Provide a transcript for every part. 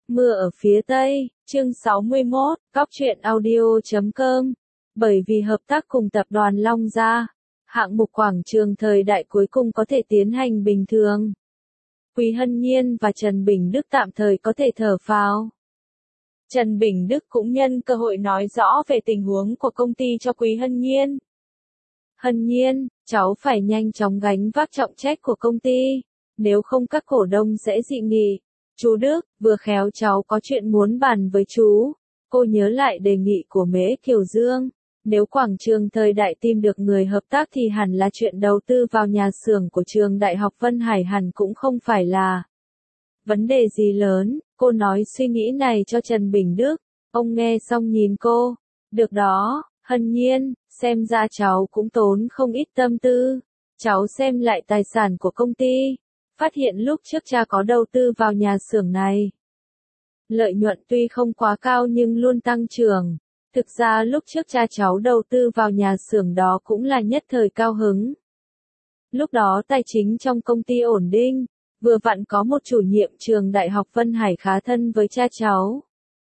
Mưa ở phía Tây, chương 61, Cóc truyện audio.com. Bởi vì hợp tác cùng tập đoàn Long Gia, hạng mục quảng trường thời đại cuối cùng có thể tiến hành bình thường. Quý Hân Nhiên và Trần Bình Đức tạm thời có thể thở phào. Trần Bình Đức cũng nhân cơ hội nói rõ về tình huống của công ty cho Quý Hân Nhiên. Hân Nhiên, cháu phải nhanh chóng gánh vác trọng trách của công ty, nếu không các cổ đông sẽ dị nghị. Chú Đức, vừa khéo cháu có chuyện muốn bàn với chú. Cô nhớ lại đề nghị của Mễ Kiều Dương. Nếu quảng trường thời đại tìm được người hợp tác thì hẳn là chuyện đầu tư vào nhà xưởng của trường Đại học Vân Hải hẳn cũng không phải là vấn đề gì lớn. Cô nói suy nghĩ này cho Trần Bình Đức. Ông nghe xong nhìn cô. Được đó, Hân Nhiên, xem ra cháu cũng tốn không ít tâm tư. Cháu xem lại tài sản của công ty. Phát hiện lúc trước cha có đầu tư vào nhà xưởng này. Lợi nhuận tuy không quá cao nhưng luôn tăng trưởng. Thực ra lúc trước cha cháu đầu tư vào nhà xưởng đó cũng là nhất thời cao hứng. Lúc đó tài chính trong công ty ổn định, vừa vặn có một chủ nhiệm trường Đại học Vân Hải khá thân với cha cháu.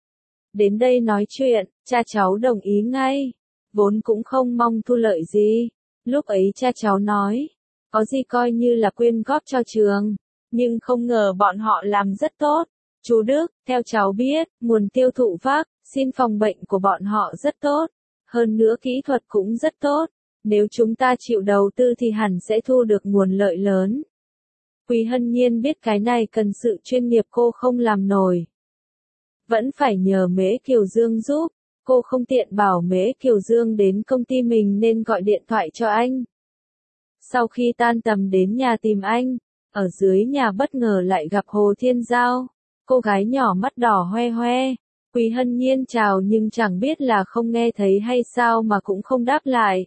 Đến đây nói chuyện, cha cháu đồng ý ngay, vốn cũng không mong thu lợi gì. Lúc ấy cha cháu nói, có gì coi như là quyên góp cho trường, nhưng không ngờ bọn họ làm rất tốt. Chú Đức, theo cháu biết, nguồn tiêu thụ vaccine phòng bệnh của bọn họ rất tốt, hơn nữa kỹ thuật cũng rất tốt. Nếu chúng ta chịu đầu tư thì hẳn sẽ thu được nguồn lợi lớn. Quý Hân Nhiên biết cái này cần sự chuyên nghiệp cô không làm nổi. Vẫn phải nhờ Mễ Kiều Dương giúp, cô không tiện bảo Mễ Kiều Dương đến công ty mình nên gọi điện thoại cho anh. Sau khi tan tầm đến nhà tìm anh, ở dưới nhà bất ngờ lại gặp Hồ Thiên Giao. Cô gái nhỏ mắt đỏ hoe hoe. Quý Hân Nhiên chào nhưng chẳng biết là không nghe thấy hay sao mà cũng không đáp lại.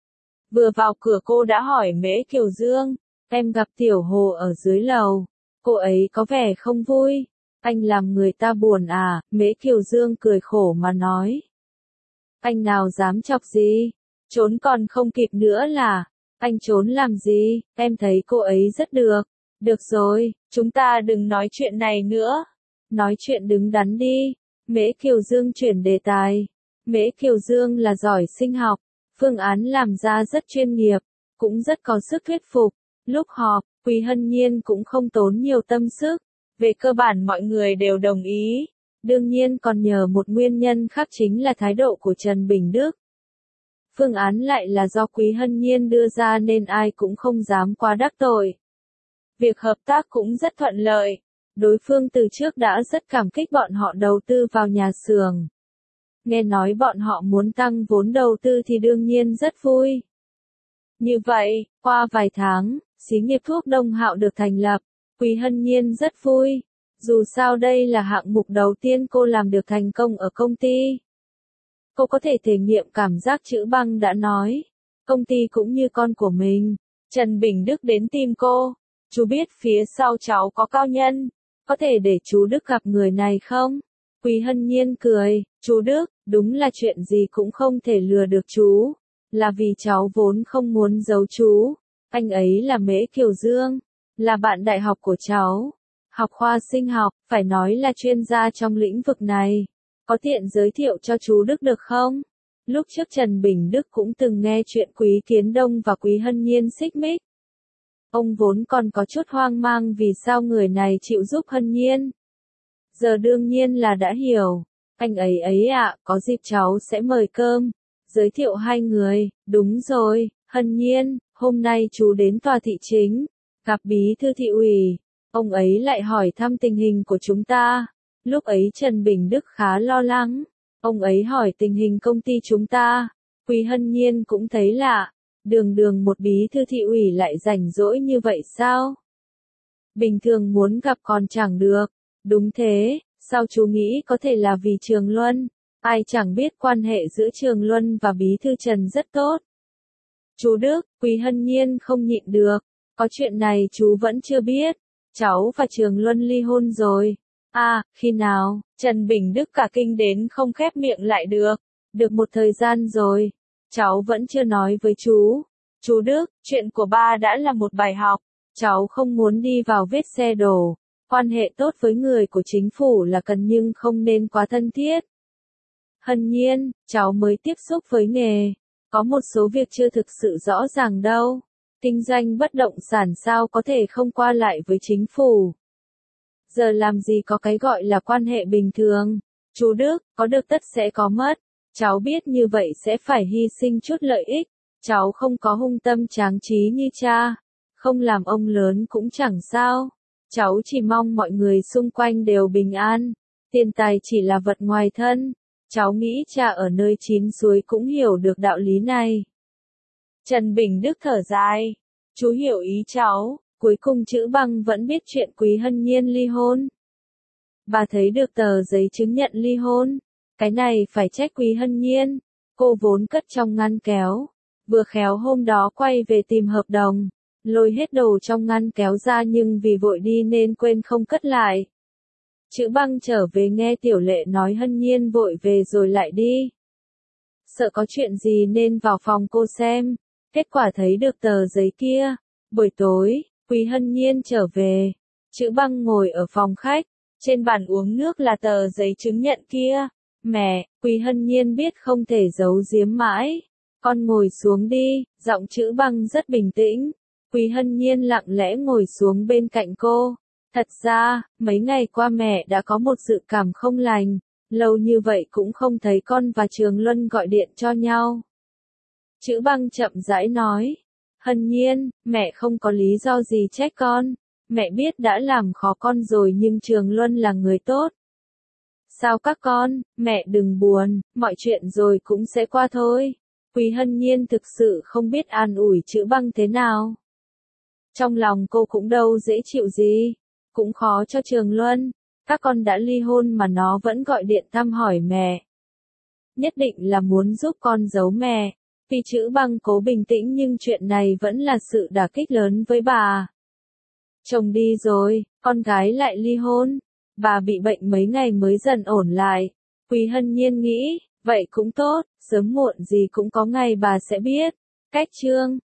Vừa vào cửa cô đã hỏi Mễ Kiều Dương, em gặp Tiểu Hồ ở dưới lầu. Cô ấy có vẻ không vui. Anh làm người ta buồn à? Mễ Kiều Dương cười khổ mà nói. Anh nào dám chọc gì? Trốn còn không kịp nữa là. Anh trốn làm gì? Em thấy cô ấy rất được. Được rồi, chúng ta đừng nói chuyện này nữa. Nói chuyện đứng đắn đi. Mễ Kiều Dương chuyển đề tài. Mễ Kiều Dương là giỏi sinh học. Phương án làm ra rất chuyên nghiệp. Cũng rất có sức thuyết phục. Lúc họp, Quý Hân Nhiên cũng không tốn nhiều tâm sức. Về cơ bản mọi người đều đồng ý. Đương nhiên còn nhờ một nguyên nhân khác chính là thái độ của Trần Bình Đức. Phương án lại là do Quý Hân Nhiên đưa ra nên ai cũng không dám quá đắc tội. Việc hợp tác cũng rất thuận lợi. Đối phương từ trước đã rất cảm kích bọn họ đầu tư vào nhà xưởng. Nghe nói bọn họ muốn tăng vốn đầu tư thì đương nhiên rất vui. Như vậy, qua vài tháng, xí nghiệp thuốc Đông Hạo được thành lập. Quý Hân Nhiên rất vui. Dù sao đây là hạng mục đầu tiên cô làm được thành công ở công ty. Cô có thể thể nghiệm cảm giác chữ băng đã nói. Công ty cũng như con của mình. Trần Bình Đức đến tìm cô. Chú biết phía sau cháu có cao nhân. Có thể để chú Đức gặp người này không? Quý Hân Nhiên cười. Chú Đức, đúng là chuyện gì cũng không thể lừa được chú. Là vì cháu vốn không muốn giấu chú. Anh ấy là Mễ Kiều Dương. Là bạn đại học của cháu. Học khoa sinh học, phải nói là chuyên gia trong lĩnh vực này. Có tiện giới thiệu cho chú Đức được không? Lúc trước Trần Bình Đức cũng từng nghe chuyện Quý Kiến Đông và Quý Hân Nhiên xích mích. Ông vốn còn có chút hoang mang vì sao người này chịu giúp Hân Nhiên. Giờ đương nhiên là đã hiểu. Anh ấy ạ, có dịp cháu sẽ mời cơm. Giới thiệu hai người. Đúng rồi, Hân Nhiên, hôm nay chú đến tòa thị chính. Gặp bí thư thị ủy. Ông ấy lại hỏi thăm tình hình của chúng ta. Lúc ấy Trần Bình Đức khá lo lắng. Ông ấy hỏi tình hình công ty chúng ta. Quý Hân Nhiên cũng thấy lạ. Đường một bí thư thị ủy lại rảnh rỗi như vậy sao? Bình thường muốn gặp còn chẳng được. Đúng thế, sao chú nghĩ có thể là vì Trường Luân? Ai chẳng biết quan hệ giữa Trường Luân và bí thư Trần rất tốt. Chú Đức, Quý Hân Nhiên không nhịn được. Có chuyện này chú vẫn chưa biết. Cháu và Trường Luân ly hôn rồi. À, khi nào? Trần Bình Đức cả kinh đến không khép miệng lại được. Được một thời gian rồi. Cháu vẫn chưa nói với chú. Chú Đức, chuyện của ba đã là một bài học. Cháu không muốn đi vào vết xe đổ. Quan hệ tốt với người của chính phủ là cần nhưng không nên quá thân thiết. Hân Nhiên, cháu mới tiếp xúc với nghề. Có một số việc chưa thực sự rõ ràng đâu. Kinh doanh bất động sản sao có thể không qua lại với chính phủ. Giờ làm gì có cái gọi là quan hệ bình thường. Chú Đức, có được tất sẽ có mất. Cháu biết như vậy sẽ phải hy sinh chút lợi ích. Cháu không có hung tâm tráng trí như cha. Không làm ông lớn cũng chẳng sao. Cháu chỉ mong mọi người xung quanh đều bình an. Tiền tài chỉ là vật ngoài thân. Cháu nghĩ cha ở nơi chín suối cũng hiểu được đạo lý này. Trần Bình Đức thở dài. Chú hiểu ý cháu. Cuối cùng Chữ Băng vẫn biết chuyện Quý Hân Nhiên ly hôn. Bà thấy được tờ giấy chứng nhận ly hôn. Cái này phải trách Quý Hân Nhiên. Cô vốn cất trong ngăn kéo. Vừa khéo hôm đó quay về tìm hợp đồng. Lôi hết đồ trong ngăn kéo ra nhưng vì vội đi nên quên không cất lại. Chữ Băng trở về nghe Tiểu Lệ nói Hân Nhiên vội về rồi lại đi. Sợ có chuyện gì nên vào phòng cô xem. Kết quả thấy được tờ giấy kia. Buổi tối, Quý Hân Nhiên trở về. Chữ Băng ngồi ở phòng khách. Trên bàn uống nước là tờ giấy chứng nhận kia. Mẹ, Quý Hân Nhiên biết không thể giấu giếm mãi. Con ngồi xuống đi, giọng Chữ Băng rất bình tĩnh. Quý Hân Nhiên lặng lẽ ngồi xuống bên cạnh cô. Thật ra, mấy ngày qua mẹ đã có một dự cảm không lành. Lâu như vậy cũng không thấy con và Trường Luân gọi điện cho nhau. Chữ Băng chậm rãi nói. Hân Nhiên, mẹ không có lý do gì trách con. Mẹ biết đã làm khó con rồi nhưng Trường Luân là người tốt. Sao các con, mẹ đừng buồn, mọi chuyện rồi cũng sẽ qua thôi. Quý Hân Nhiên thực sự không biết an ủi Chữ Băng thế nào. Trong lòng cô cũng đâu dễ chịu gì. Cũng khó cho Trường Luân. Các con đã ly hôn mà nó vẫn gọi điện thăm hỏi mẹ. Nhất định là muốn giúp con giấu mẹ. Vì Chữ Băng cố bình tĩnh nhưng chuyện này vẫn là sự đả kích lớn với bà. Chồng đi rồi, con gái lại ly hôn. Bà bị bệnh mấy ngày mới dần ổn lại. Quý Hân Nhiên nghĩ, vậy cũng tốt, sớm muộn gì cũng có ngày bà sẽ biết. Cách chương